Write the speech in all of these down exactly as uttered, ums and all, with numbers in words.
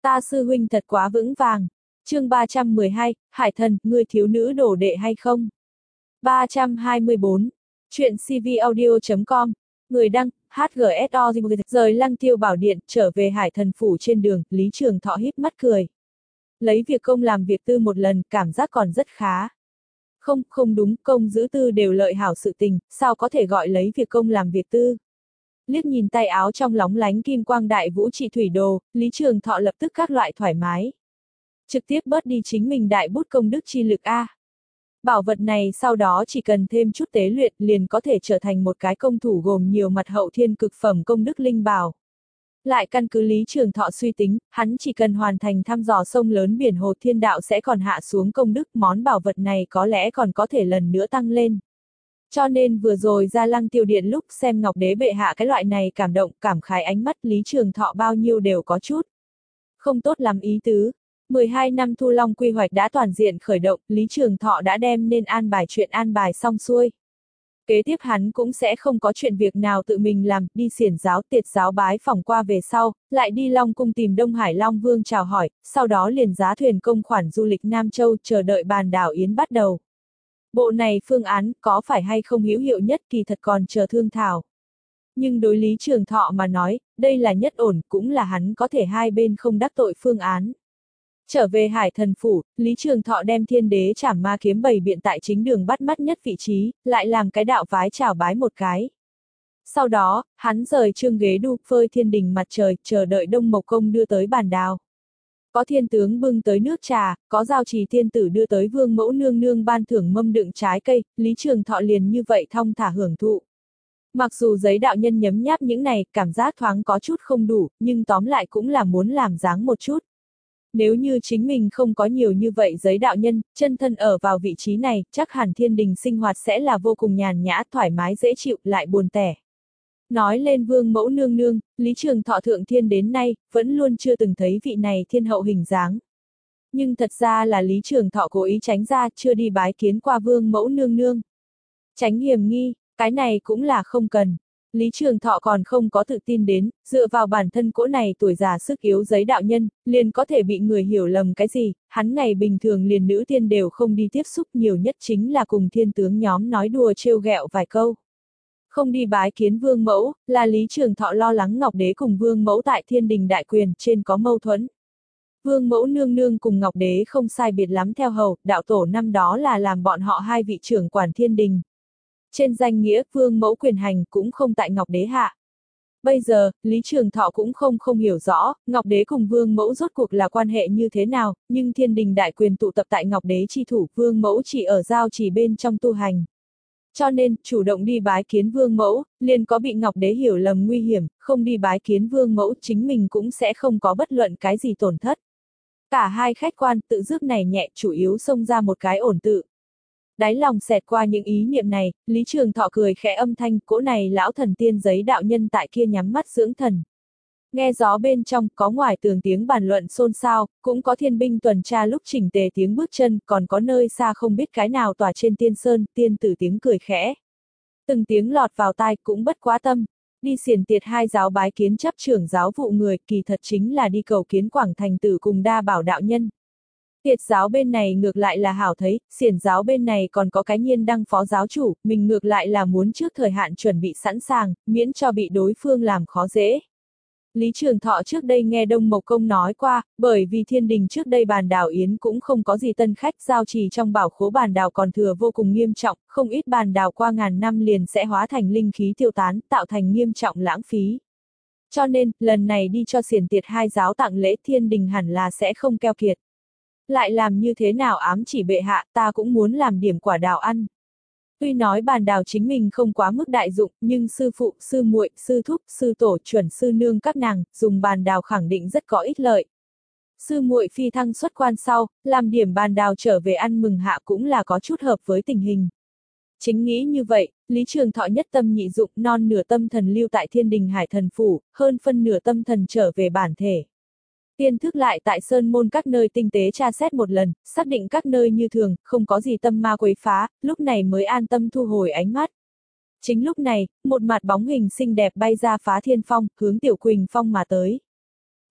Ta sư huynh thật quá vững vàng. Chương ba trăm mười hai, Hải Thần, ngươi thiếu nữ đồ đệ hay không? ba trăm hai mươi bốn. Chuyện cvaudio chấm com. Người đăng, hát giê ét o. Rời Lăng Tiêu Bảo Điện, trở về Hải Thần Phủ trên đường, Lý Trường Thọ híp mắt cười. Lấy việc công làm việc tư một lần, cảm giác còn rất khá. Không, không đúng, công giữ tư đều lợi hảo sự tình, sao có thể gọi lấy việc công làm việc tư? Liếc nhìn tay áo trong lóng lánh kim quang đại vũ trị thủy đồ, Lý Trường Thọ lập tức các loại thoải mái. Trực tiếp bớt đi chính mình đại bút công đức chi lực A. Bảo vật này sau đó chỉ cần thêm chút tế luyện liền có thể trở thành một cái công thủ gồm nhiều mặt hậu thiên cực phẩm công đức linh bảo. Lại căn cứ Lý Trường Thọ suy tính, hắn chỉ cần hoàn thành thăm dò sông lớn biển hồ thiên đạo sẽ còn hạ xuống công đức, món bảo vật này có lẽ còn có thể lần nữa tăng lên. Cho nên vừa rồi ra Lăng Tiêu Điện lúc xem Ngọc Đế bệ hạ cái loại này cảm động, cảm khái ánh mắt Lý Trường Thọ bao nhiêu đều có chút không tốt lắm ý tứ. mười hai năm Thu Long quy hoạch đã toàn diện khởi động, Lý Trường Thọ đã đem nên an bài chuyện an bài xong xuôi. Kế tiếp hắn cũng sẽ không có chuyện việc nào tự mình làm, đi xiển giáo tiệt giáo bái phỏng qua về sau, lại đi Long Cung tìm Đông Hải Long Vương chào hỏi, sau đó liền giá thuyền công khoản du lịch Nam Châu chờ đợi bàn đảo Yến bắt đầu. Bộ này phương án có phải hay không hữu hiệu nhất kỳ thật còn chờ thương thảo. Nhưng đối Lý Trường Thọ mà nói, đây là nhất ổn, cũng là hắn có thể hai bên không đắc tội phương án. Trở về Hải Thần Phủ, Lý Trường Thọ đem Thiên Đế Trảm Ma kiếm bày biện tại chính đường bắt mắt nhất vị trí, lại làm cái đạo vái chào bái một cái. Sau đó, hắn rời trương ghế đu phơi thiên đình mặt trời, chờ đợi Đông Mộc Công đưa tới bàn đào. Có thiên tướng bưng tới nước trà, có giao trì thiên tử đưa tới vương mẫu nương nương ban thưởng mâm đựng trái cây, Lý Trường Thọ liền như vậy thong thả hưởng thụ. Mặc dù giấy đạo nhân nhấm nháp những này, cảm giác thoáng có chút không đủ, nhưng tóm lại cũng là muốn làm dáng một chút. Nếu như chính mình không có nhiều như vậy giấy đạo nhân, chân thân ở vào vị trí này, chắc hẳn thiên đình sinh hoạt sẽ là vô cùng nhàn nhã, thoải mái dễ chịu, lại buồn tẻ. Nói lên vương mẫu nương nương, Lý Trường Thọ thượng thiên đến nay, vẫn luôn chưa từng thấy vị này thiên hậu hình dáng. Nhưng thật ra là Lý Trường Thọ cố ý tránh ra, chưa đi bái kiến qua vương mẫu nương nương. Tránh hiểm nghi, cái này cũng là không cần. Lý Trường Thọ còn không có tự tin đến, dựa vào bản thân cỗ này tuổi già sức yếu giấy đạo nhân, liền có thể bị người hiểu lầm cái gì, hắn ngày bình thường liền nữ tiên đều không đi tiếp xúc, nhiều nhất chính là cùng thiên tướng nhóm nói đùa trêu ghẹo vài câu. Không đi bái kiến vương mẫu, là Lý Trường Thọ lo lắng Ngọc Đế cùng vương mẫu tại thiên đình đại quyền trên có mâu thuẫn. Vương mẫu nương nương cùng Ngọc Đế không sai biệt lắm theo hầu, đạo tổ năm đó là làm bọn họ hai vị trưởng quản thiên đình. Trên danh nghĩa, vương mẫu quyền hành cũng không tại Ngọc Đế hạ. Bây giờ, Lý Trường Thọ cũng không không hiểu rõ, Ngọc Đế cùng vương mẫu rốt cuộc là quan hệ như thế nào, nhưng thiên đình đại quyền tụ tập tại Ngọc Đế chi thủ, vương mẫu chỉ ở giao chỉ bên trong tu hành. Cho nên, chủ động đi bái kiến vương mẫu, liền có bị Ngọc Đế hiểu lầm nguy hiểm, không đi bái kiến vương mẫu chính mình cũng sẽ không có bất luận cái gì tổn thất. Cả hai khách quan tự dứt này nhẹ chủ yếu xông ra một cái ổn tự. Đáy lòng xẹt qua những ý niệm này, Lý Trường Thọ cười khẽ âm thanh, cỗ này lão thần tiên giấy đạo nhân tại kia nhắm mắt dưỡng thần. Nghe gió bên trong, có ngoài tường tiếng bàn luận xôn xao, cũng có thiên binh tuần tra lúc chỉnh tề tiếng bước chân, còn có nơi xa không biết cái nào tỏa trên tiên sơn, tiên tử tiếng cười khẽ. Từng tiếng lọt vào tai cũng bất quá tâm. Đi xiển tiệt hai giáo bái kiến chấp trưởng giáo vụ người, kỳ thật chính là đi cầu kiến Quảng Thành Tử cùng Đa Bảo đạo nhân. Tiệt giáo bên này ngược lại là hảo thấy, xiển giáo bên này còn có cái Nhiên Đăng phó giáo chủ, mình ngược lại là muốn trước thời hạn chuẩn bị sẵn sàng, miễn cho bị đối phương làm khó dễ. Lý Trường Thọ trước đây nghe Đông Mộc Công nói qua, bởi vì thiên đình trước đây bàn đảo Yến cũng không có gì tân khách, giao trì trong bảo khố bàn đảo còn thừa vô cùng nghiêm trọng, không ít bàn đảo qua ngàn năm liền sẽ hóa thành linh khí tiêu tán, tạo thành nghiêm trọng lãng phí. Cho nên, lần này đi cho xiển tiệt hai giáo tặng lễ thiên đình hẳn là sẽ không keo kiệt. Lại làm như thế nào ám chỉ bệ hạ, ta cũng muốn làm điểm quả đào ăn. Tuy nói bàn đào chính mình không quá mức đại dụng, nhưng sư phụ, sư muội, sư thúc, sư tổ, chuẩn sư nương các nàng, dùng bàn đào khẳng định rất có ích lợi. Sư muội phi thăng xuất quan sau, làm điểm bàn đào trở về ăn mừng hạ cũng là có chút hợp với tình hình. Chính nghĩ như vậy, Lý Trường Thọ nhất tâm nhị dụng, non nửa tâm thần lưu tại thiên đình Hải Thần Phủ, hơn phân nửa tâm thần trở về bản thể. Tiên thức lại tại sơn môn các nơi tinh tế tra xét một lần, xác định các nơi như thường, không có gì tâm ma quấy phá, lúc này mới an tâm thu hồi ánh mắt. Chính lúc này, một mặt bóng hình xinh đẹp bay ra phá thiên phong, hướng Tiểu Quỳnh Phong mà tới.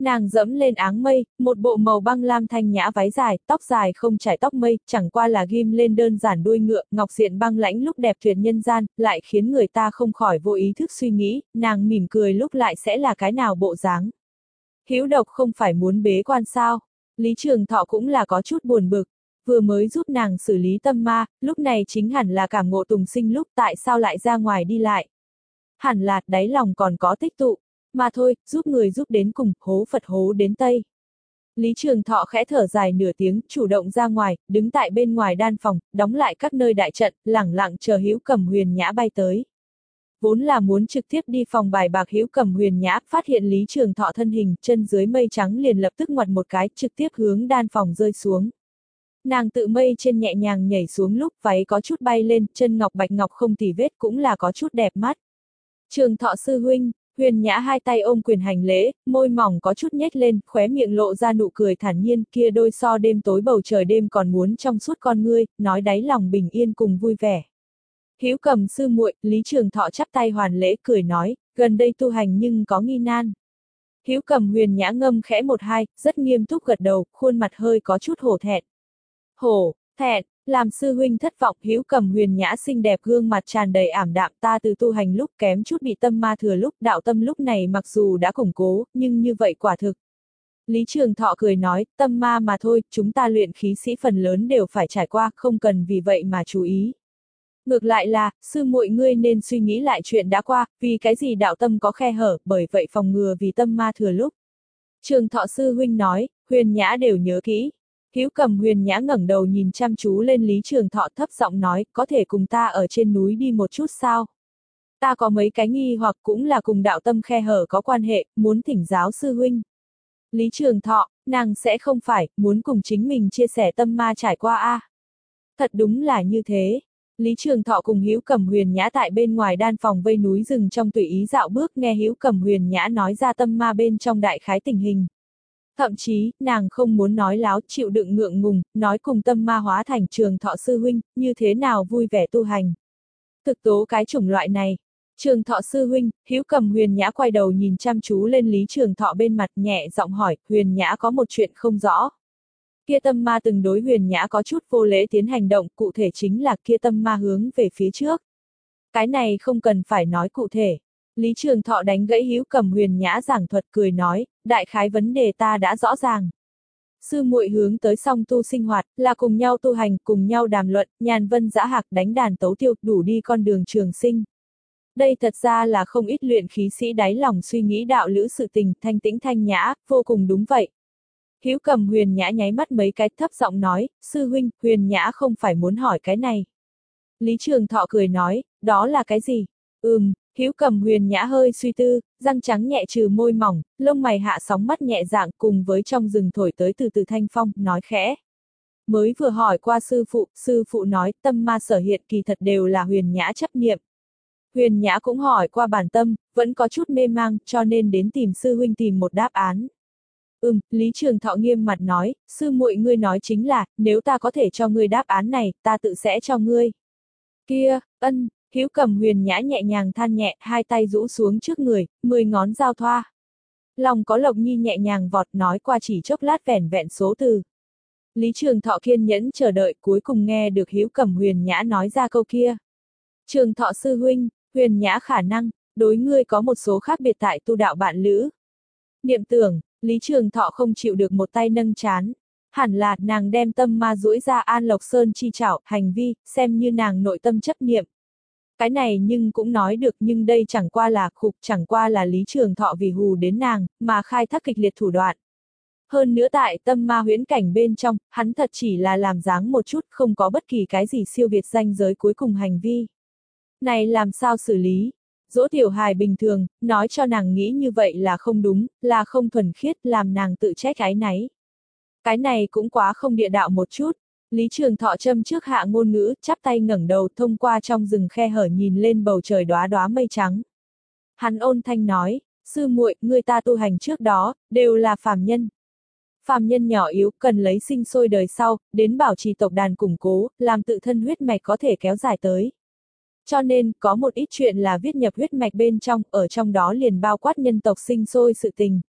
Nàng dẫm lên áng mây, một bộ màu băng lam thanh nhã váy dài, tóc dài không trải tóc mây, chẳng qua là ghim lên đơn giản đuôi ngựa, ngọc diện băng lãnh lúc đẹp tuyệt nhân gian, lại khiến người ta không khỏi vô ý thức suy nghĩ, nàng mỉm cười lúc lại sẽ là cái nào bộ dáng. Hữu Độc không phải muốn bế quan sao? Lý Trường Thọ cũng là có chút buồn bực, vừa mới giúp nàng xử lý tâm ma, lúc này chính hẳn là cảm ngộ tùng sinh lúc tại sao lại ra ngoài đi lại. Hẳn là đáy lòng còn có tích tụ. Mà thôi, giúp người giúp đến cùng, hố Phật hố đến Tây. Lý Trường Thọ khẽ thở dài nửa tiếng, chủ động ra ngoài, đứng tại bên ngoài đan phòng, đóng lại các nơi đại trận, lẳng lặng chờ Hữu Cầm Huyền Nhã bay tới. Vốn là muốn trực tiếp đi phòng bài bạc Hữu Cầm Huyền Nhã, phát hiện Lý Trường Thọ thân hình, chân dưới mây trắng liền lập tức ngoặt một cái, trực tiếp hướng đan phòng rơi xuống. Nàng tự mây trên nhẹ nhàng nhảy xuống lúc váy có chút bay lên, chân ngọc bạch ngọc không tì vết cũng là có chút đẹp mắt. Trường Thọ sư huynh. Huyền Nhã hai tay ôm quyền hành lễ, môi mỏng có chút nhếch lên, khóe miệng lộ ra nụ cười thản nhiên, kia đôi so đêm tối bầu trời đêm còn muốn trong suốt con ngươi, nói đáy lòng bình yên cùng vui vẻ. Hữu Cầm sư muội, Lý Trường Thọ chắp tay hoàn lễ cười nói, gần đây tu hành nhưng có nghi nan. Hữu Cầm Huyền Nhã ngâm khẽ một hai, rất nghiêm túc gật đầu, khuôn mặt hơi có chút hổ thẹn. Hổ, thẹn. Làm sư huynh thất vọng, Hữu Cầm Huyền Nhã xinh đẹp gương mặt tràn đầy ảm đạm, ta từ tu hành lúc kém chút bị tâm ma thừa lúc, đạo tâm lúc này mặc dù đã củng cố, nhưng như vậy quả thực. Lý Trường Thọ cười nói, tâm ma mà thôi, chúng ta luyện khí sĩ phần lớn đều phải trải qua, không cần vì vậy mà chú ý. Ngược lại là, sư muội ngươi nên suy nghĩ lại chuyện đã qua, vì cái gì đạo tâm có khe hở, bởi vậy phòng ngừa vì tâm ma thừa lúc. Trường Thọ sư huynh nói, Huyền Nhã đều nhớ kỹ. Hữu Cầm Huyền Nhã ngẩng đầu nhìn chăm chú lên Lý Trường Thọ thấp giọng nói, có thể cùng ta ở trên núi đi một chút sao? Ta có mấy cái nghi hoặc cũng là cùng đạo tâm khe hở có quan hệ, muốn thỉnh giáo sư huynh. Lý Trường Thọ, nàng sẽ không phải, muốn cùng chính mình chia sẻ tâm ma trải qua a. À? Thật đúng là như thế. Lý Trường Thọ cùng Hữu Cầm Huyền Nhã tại bên ngoài đan phòng vây núi rừng trong tùy ý dạo bước nghe Hữu Cầm Huyền Nhã nói ra tâm ma bên trong đại khái tình hình. Thậm chí, nàng không muốn nói láo, chịu đựng ngượng ngùng, nói cùng tâm ma hóa thành Trường Thọ sư huynh, như thế nào vui vẻ tu hành. Thực tố cái chủng loại này. Trường Thọ sư huynh, Hữu Cầm Huyền Nhã quay đầu nhìn chăm chú lên Lý Trường Thọ bên mặt nhẹ giọng hỏi, Huyền Nhã có một chuyện không rõ. Kia tâm ma từng đối Huyền Nhã có chút vô lễ tiến hành động, cụ thể chính là kia tâm ma hướng về phía trước. Cái này không cần phải nói cụ thể. Lý Trường Thọ đánh gãy Hữu Cầm Huyền Nhã giảng thuật cười nói, đại khái vấn đề ta đã rõ ràng. Sư muội hướng tới song tu sinh hoạt, là cùng nhau tu hành, cùng nhau đàm luận, nhàn vân dã hạc đánh đàn tấu tiêu, đủ đi con đường trường sinh. Đây thật ra là không ít luyện khí sĩ đáy lòng suy nghĩ đạo lữ sự tình, thanh tĩnh thanh nhã, vô cùng đúng vậy. Hữu Cầm Huyền Nhã nháy mắt mấy cái thấp giọng nói, sư huynh, Huyền Nhã không phải muốn hỏi cái này. Lý Trường Thọ cười nói, đó là cái gì? Ừm. Hữu Cầm Huyền Nhã hơi suy tư, răng trắng nhẹ trừ môi mỏng, lông mày hạ sóng mắt nhẹ dạng cùng với trong rừng thổi tới từ từ thanh phong, nói khẽ. Mới vừa hỏi qua sư phụ, sư phụ nói tâm ma sở hiện kỳ thật đều là Huyền Nhã chấp niệm. Huyền Nhã cũng hỏi qua bản tâm, vẫn có chút mê mang, cho nên đến tìm sư huynh tìm một đáp án. Ừm, Lý Trường Thọ nghiêm mặt nói, sư muội ngươi nói chính là, nếu ta có thể cho ngươi đáp án này, ta tự sẽ cho ngươi. Kia, ân. Hữu Cầm Huyền Nhã nhẹ nhàng than nhẹ, hai tay rũ xuống trước người, mười ngón giao thoa. Lòng có lộc nhi nhẹ nhàng vọt nói qua chỉ chốc lát vẻn vẹn số từ. Lý Trường Thọ kiên nhẫn chờ đợi cuối cùng nghe được Hữu Cầm Huyền Nhã nói ra câu kia. Trường Thọ sư huynh, Huyền Nhã khả năng, đối ngươi có một số khác biệt tại tu đạo bạn lữ. Niệm tưởng, Lý Trường Thọ không chịu được một tay nâng chán. Hẳn là nàng đem tâm ma duỗi ra An Lộc Sơn chi trảo, hành vi, xem như nàng nội tâm chấp niệm. Cái này nhưng cũng nói được nhưng đây chẳng qua là khục chẳng qua là Lý Trường Thọ vì hù đến nàng, mà khai thác kịch liệt thủ đoạn. Hơn nữa tại tâm ma huyễn cảnh bên trong, hắn thật chỉ là làm dáng một chút không có bất kỳ cái gì siêu việt ranh giới cuối cùng hành vi. Này làm sao xử lý? Dỗ tiểu hài bình thường, nói cho nàng nghĩ như vậy là không đúng, là không thuần khiết, làm nàng tự trách áy náy. Cái này cũng quá không địa đạo một chút. Lý Trường Thọ châm trước hạ ngôn ngữ, chắp tay ngẩng đầu thông qua trong rừng khe hở nhìn lên bầu trời đóa đóa mây trắng. Hắn ôn thanh nói, sư muội, người ta tu hành trước đó, đều là phàm nhân. Phàm nhân nhỏ yếu, cần lấy sinh sôi đời sau, đến bảo trì tộc đàn củng cố, làm tự thân huyết mạch có thể kéo dài tới. Cho nên, có một ít chuyện là viết nhập huyết mạch bên trong, ở trong đó liền bao quát nhân tộc sinh sôi sự tình.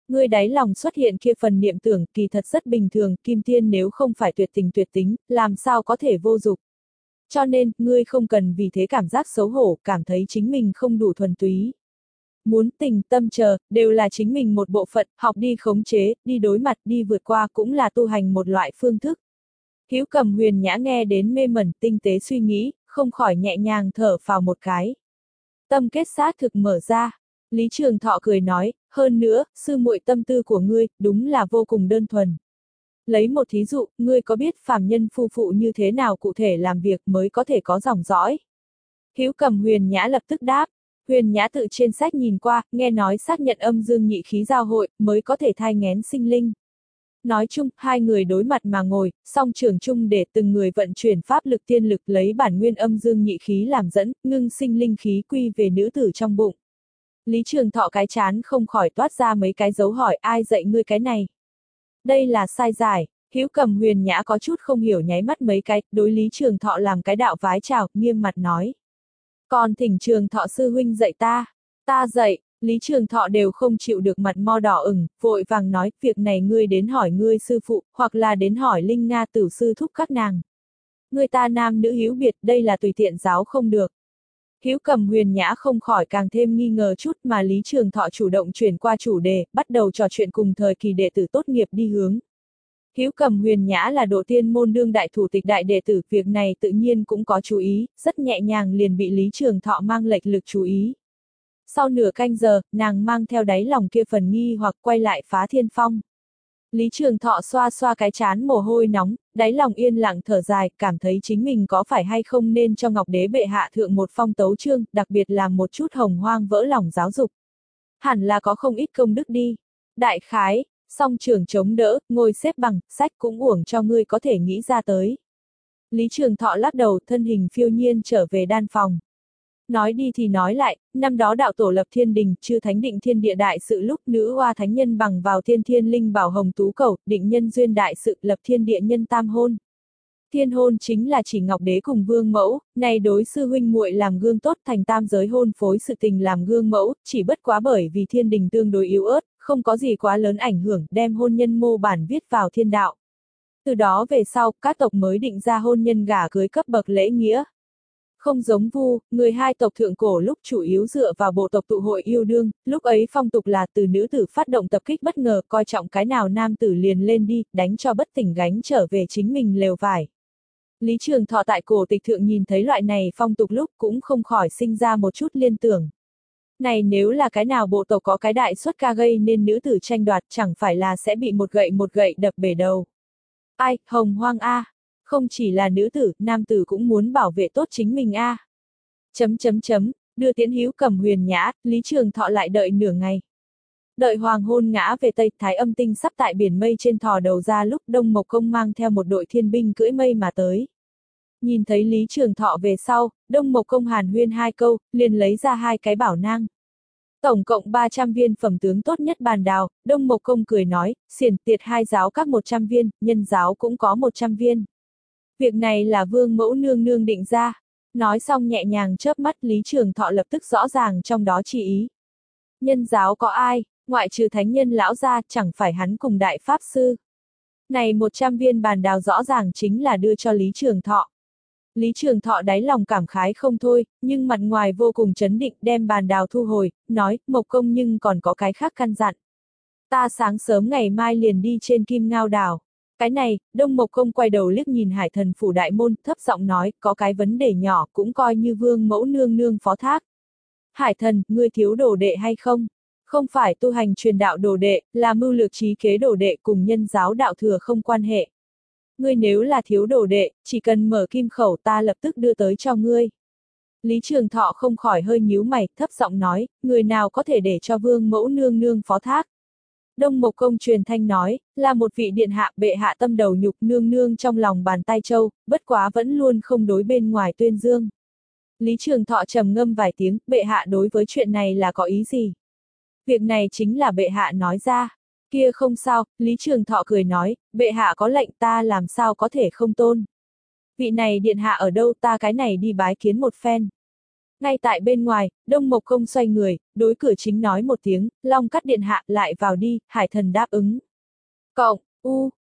Ngươi đáy lòng xuất hiện kia phần niệm tưởng kỳ thật rất bình thường, Kim Tiên nếu không phải tuyệt tình tuyệt tính, làm sao có thể vô dục. Cho nên, ngươi không cần vì thế cảm giác xấu hổ, cảm thấy chính mình không đủ thuần túy. Muốn tình tâm chờ, đều là chính mình một bộ phận, học đi khống chế, đi đối mặt, đi vượt qua cũng là tu hành một loại phương thức. Hữu Cầm Huyền Nhã nghe đến mê mẩn, tinh tế suy nghĩ, không khỏi nhẹ nhàng thở phào một cái. Tâm kết xác thực mở ra. Lý Trường Thọ cười nói, hơn nữa, sư muội tâm tư của ngươi, đúng là vô cùng đơn thuần. Lấy một thí dụ, ngươi có biết phàm nhân phu phụ như thế nào cụ thể làm việc mới có thể có dòng dõi? Hữu Cầm Huyền Nhã lập tức đáp. Huyền Nhã tự trên sách nhìn qua, nghe nói xác nhận âm dương nhị khí giao hội, mới có thể thai nghén sinh linh. Nói chung, hai người đối mặt mà ngồi, song trường chung để từng người vận chuyển pháp lực tiên lực lấy bản nguyên âm dương nhị khí làm dẫn, ngưng sinh linh khí quy về nữ tử trong bụng. Lý Trường Thọ cái chán không khỏi toát ra mấy cái dấu hỏi ai dạy ngươi cái này. Đây là sai giải, Hữu Cầm Huyền Nhã có chút không hiểu nháy mắt mấy cái, đối Lý Trường Thọ làm cái đạo vái chào, nghiêm mặt nói. Còn thỉnh Trường Thọ sư huynh dạy ta, ta dạy. Lý Trường Thọ đều không chịu được mặt mo đỏ ửng, vội vàng nói, việc này ngươi đến hỏi ngươi sư phụ, hoặc là đến hỏi Linh Nga tử sư thúc các nàng. Người ta nam nữ hữu biệt, đây là tùy tiện giáo không được. Hữu Cầm Huyền Nhã không khỏi càng thêm nghi ngờ chút mà Lý Trường Thọ chủ động chuyển qua chủ đề, bắt đầu trò chuyện cùng thời kỳ đệ tử tốt nghiệp đi hướng. Hữu Cầm Huyền Nhã là độ tiên môn đương đại thủ tịch đại đệ tử, việc này tự nhiên cũng có chú ý, rất nhẹ nhàng liền bị Lý Trường Thọ mang lệch lực chú ý. Sau nửa canh giờ, nàng mang theo đáy lòng kia phần nghi hoặc quay lại Phá Thiên Phong. Lý Trường Thọ xoa xoa cái chán mồ hôi nóng, đáy lòng yên lặng thở dài, cảm thấy chính mình có phải hay không nên cho Ngọc Đế bệ hạ thượng một phong tấu chương, đặc biệt là một chút hồng hoang vỡ lòng giáo dục. Hẳn là có không ít công đức đi. Đại khái, song trưởng chống đỡ, ngồi xếp bằng, sách cũng uổng cho ngươi có thể nghĩ ra tới. Lý Trường Thọ lắc đầu, thân hình phiêu nhiên trở về đan phòng. Nói đi thì nói lại, năm đó đạo tổ lập thiên đình, chư thánh định thiên địa đại sự lúc nữ hoa thánh nhân bằng vào thiên thiên linh bảo hồng tú cầu, định nhân duyên đại sự lập thiên địa nhân tam hôn. Thiên hôn chính là chỉ Ngọc Đế cùng vương mẫu, này đối sư huynh muội làm gương tốt thành tam giới hôn phối sự tình làm gương mẫu, chỉ bất quá bởi vì thiên đình tương đối yếu ớt, không có gì quá lớn ảnh hưởng, đem hôn nhân mô bản viết vào thiên đạo. Từ đó về sau, các tộc mới định ra hôn nhân gả cưới cấp bậc lễ nghĩa. Không giống Vu, người hai tộc thượng cổ lúc chủ yếu dựa vào bộ tộc tụ hội yêu đương, lúc ấy phong tục là từ nữ tử phát động tập kích bất ngờ, coi trọng cái nào nam tử liền lên đi, đánh cho bất tỉnh gánh trở về chính mình lều vải. Lý Trường Thọ tại cổ tịch thượng nhìn thấy loại này phong tục lúc cũng không khỏi sinh ra một chút liên tưởng. Này nếu là cái nào bộ tộc có cái đại xuất ca gây nên nữ tử tranh đoạt chẳng phải là sẽ bị một gậy một gậy đập bể đầu. Ai, hồng hoang a. Không chỉ là nữ tử, nam tử cũng muốn bảo vệ tốt chính mình a. À. Chấm chấm chấm, đưa Tiễn Hữu Cầm Huyền Nhã, Lý Trường Thọ lại đợi nửa ngày. Đợi hoàng hôn ngã về tây, thái âm tinh sắp tại biển mây trên thò đầu ra lúc Đông Mộc Công mang theo một đội thiên binh cưỡi mây mà tới. Nhìn thấy Lý Trường Thọ về sau, Đông Mộc Công hàn huyên hai câu, liền lấy ra hai cái bảo nang. Tổng cộng ba trăm viên phẩm tướng tốt nhất bàn đào, Đông Mộc Công cười nói, xiển tiệt hai giáo các một trăm viên, nhân giáo cũng có một trăm viên. Việc này là vương mẫu nương nương định ra. Nói xong nhẹ nhàng chớp mắt Lý Trường Thọ lập tức rõ ràng trong đó chỉ ý. Nhân giáo có ai, ngoại trừ thánh nhân lão gia chẳng phải hắn cùng đại pháp sư. Này một trăm viên bàn đào rõ ràng chính là đưa cho Lý Trường Thọ. Lý Trường Thọ đáy lòng cảm khái không thôi, nhưng mặt ngoài vô cùng chấn định đem bàn đào thu hồi, nói, Mộc Công nhưng còn có cái khác căn dặn. Ta sáng sớm ngày mai liền đi trên Kim Ngao đảo. Cái này, Đông Mộc Công quay đầu liếc nhìn Hải Thần phủ đại môn, thấp giọng nói, có cái vấn đề nhỏ, cũng coi như vương mẫu nương nương phó thác. Hải Thần, ngươi thiếu đồ đệ hay không? Không phải tu hành truyền đạo đồ đệ, là mưu lược trí kế đồ đệ cùng nhân giáo đạo thừa không quan hệ. Ngươi nếu là thiếu đồ đệ, chỉ cần mở kim khẩu ta lập tức đưa tới cho ngươi. Lý Trường Thọ không khỏi hơi nhíu mày, thấp giọng nói, người nào có thể để cho vương mẫu nương nương phó thác? Đông Mộc Công truyền thanh nói, là một vị điện hạ bệ hạ tâm đầu nhục nương nương trong lòng bàn tay châu, bất quá vẫn luôn không đối bên ngoài tuyên dương. Lý Trường Thọ trầm ngâm vài tiếng, bệ hạ đối với chuyện này là có ý gì? Việc này chính là bệ hạ nói ra. Kia không sao, Lý Trường Thọ cười nói, bệ hạ có lệnh ta làm sao có thể không tôn. Vị này điện hạ ở đâu ta cái này đi bái kiến một phen. Ngay tại bên ngoài, Đông Mộc Công xoay người, đối cửa chính nói một tiếng, Long Cắt điện hạ lại vào đi, Hải Thần đáp ứng. Cộng, u,